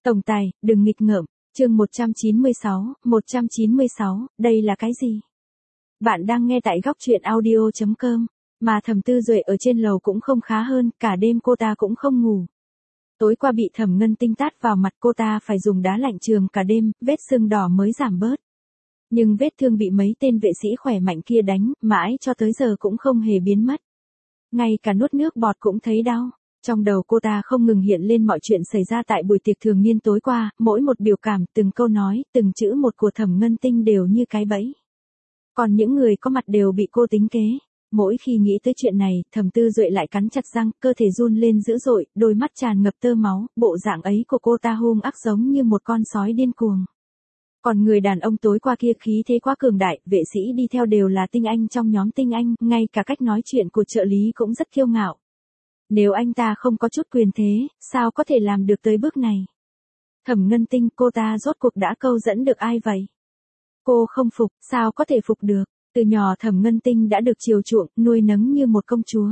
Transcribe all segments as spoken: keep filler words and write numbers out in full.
Tổng tài, đừng nghịch ngợm. Chương một trăm chín mươi sáu, một trăm chín mươi sáu, đây là cái gì? Bạn đang nghe tại góc truyện audio chấm com, mà Thẩm Tư Duệ ở trên lầu cũng không khá hơn, cả đêm cô ta cũng không ngủ. Tối qua bị Thẩm Ngân Tinh tát vào mặt, cô ta phải dùng đá lạnh chườm cả đêm, vết sưng đỏ mới giảm bớt. Nhưng vết thương bị mấy tên vệ sĩ khỏe mạnh kia đánh, mãi cho tới giờ cũng không hề biến mất. Ngay cả nuốt nước bọt cũng thấy đau. Trong đầu cô ta không ngừng hiện lên mọi chuyện xảy ra tại buổi tiệc thường niên tối qua, mỗi một biểu cảm, từng câu nói, từng chữ một của Thẩm Ngân Tinh đều như cái bẫy. Còn những người có mặt đều bị cô tính kế. Mỗi khi nghĩ tới chuyện này, Thẩm Tư Duệ lại cắn chặt răng, cơ thể run lên dữ dội, đôi mắt tràn ngập tơ máu, bộ dạng ấy của cô ta hung ác giống như một con sói điên cuồng. Còn người đàn ông tối qua kia khí thế quá cường đại, vệ sĩ đi theo đều là tinh anh trong nhóm tinh anh, ngay cả cách nói chuyện của trợ lý cũng rất kiêu ngạo. Nếu anh ta không có chút quyền thế, sao có thể làm được tới bước này? Thẩm Ngân Tinh, cô ta rốt cuộc đã câu dẫn được ai vậy? Cô không phục, sao có thể phục được? Từ nhỏ Thẩm Ngân Tinh đã được chiều chuộng, nuôi nấng như một công chúa.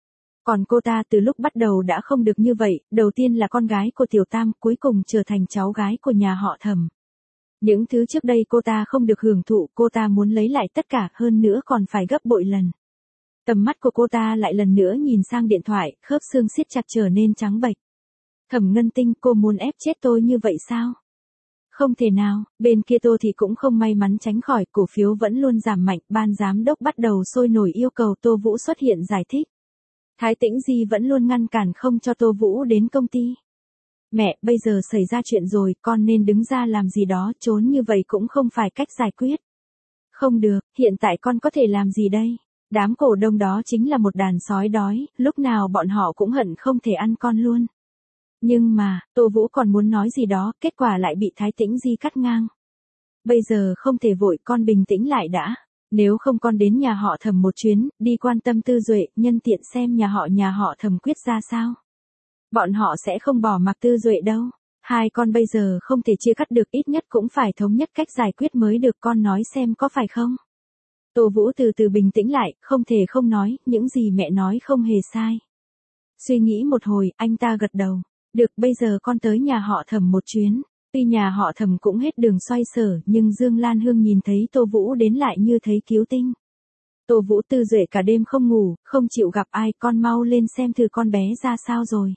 Còn cô ta từ lúc bắt đầu đã không được như vậy, đầu tiên là con gái của Tiểu Tam, cuối cùng trở thành cháu gái của nhà họ Thẩm. Những thứ trước đây cô ta không được hưởng thụ, cô ta muốn lấy lại tất cả, hơn nữa còn phải gấp bội lần. Tầm mắt của cô ta lại lần nữa nhìn sang điện thoại, khớp xương siết chặt trở nên trắng bệch. Thẩm Ngân Tinh, cô muốn ép chết tôi như vậy sao? Không thể nào, bên kia Tô thì cũng không may mắn tránh khỏi, cổ phiếu vẫn luôn giảm mạnh, ban giám đốc bắt đầu sôi nổi yêu cầu Tô Vũ xuất hiện giải thích. Thái Tĩnh Di vẫn luôn ngăn cản không cho Tô Vũ đến công ty. Mẹ, bây giờ xảy ra chuyện rồi, con nên đứng ra làm gì đó, trốn như vậy cũng không phải cách giải quyết. Không được, hiện tại con có thể làm gì đây? Đám cổ đông đó chính là một đàn sói đói, lúc nào bọn họ cũng hận không thể ăn con luôn. Nhưng mà, Tô Vũ còn muốn nói gì đó, kết quả lại bị Thái Tĩnh Di cắt ngang. Bây giờ không thể vội, con bình tĩnh lại đã. Nếu không con đến nhà họ Thẩm một chuyến, đi quan tâm Tư Duệ, nhân tiện xem nhà họ nhà họ Thẩm quyết ra sao. Bọn họ sẽ không bỏ mặc Tư Duệ đâu. Hai con bây giờ không thể chia cắt được, ít nhất cũng phải thống nhất cách giải quyết mới được, con nói xem có phải không? Tô Vũ từ từ bình tĩnh lại, không thể không nói, những gì mẹ nói không hề sai. Suy nghĩ một hồi, anh ta gật đầu. Được, bây giờ con tới nhà họ Thẩm một chuyến. Tuy nhà họ Thẩm cũng hết đường xoay sở, nhưng Dương Lan Hương nhìn thấy Tô Vũ đến lại như thấy cứu tinh. Tô Vũ, Tư Duệ cả đêm không ngủ, không chịu gặp ai, con mau lên xem thử con bé ra sao rồi.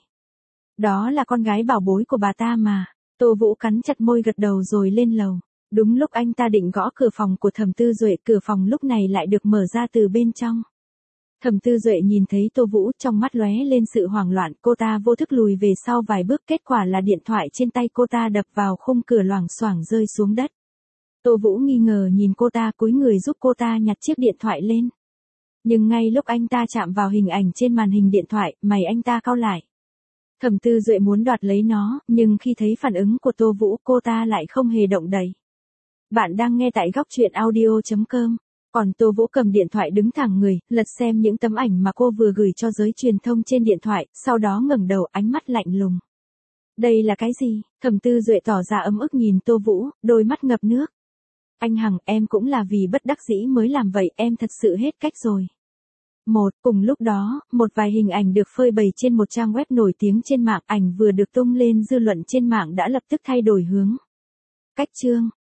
Đó là con gái bảo bối của bà ta mà. Tô Vũ cắn chặt môi gật đầu rồi lên lầu. Đúng lúc anh ta định gõ cửa phòng của Thẩm Tư Duệ, cửa phòng lúc này lại được mở ra từ bên trong. Thẩm Tư Duệ nhìn thấy Tô Vũ, trong mắt lóe lên sự hoảng loạn, cô ta vô thức lùi về sau vài bước, kết quả là điện thoại trên tay cô ta đập vào khung cửa loảng xoảng rơi xuống đất. Tô Vũ nghi ngờ nhìn cô ta, cúi người giúp cô ta nhặt chiếc điện thoại lên. Nhưng ngay lúc anh ta chạm vào hình ảnh trên màn hình điện thoại, mày anh ta cau lại. Thẩm Tư Duệ muốn đoạt lấy nó, nhưng khi thấy phản ứng của Tô Vũ, cô ta lại không hề động đậy. Bạn đang nghe tại góc truyện audio chấm com. Còn Tô Vũ cầm điện thoại đứng thẳng người, lật xem những tấm ảnh mà cô vừa gửi cho giới truyền thông trên điện thoại, sau đó ngẩng đầu, ánh mắt lạnh lùng. Đây là cái gì? Thẩm Tư Duệ tỏ ra ấm ức nhìn Tô Vũ, đôi mắt ngập nước. Anh Hằng, em cũng là vì bất đắc dĩ mới làm vậy, em thật sự hết cách rồi. Một, cùng lúc đó, một vài hình ảnh được phơi bày trên một trang web nổi tiếng trên mạng, ảnh vừa được tung lên dư luận trên mạng đã lập tức thay đổi hướng. Cách chương,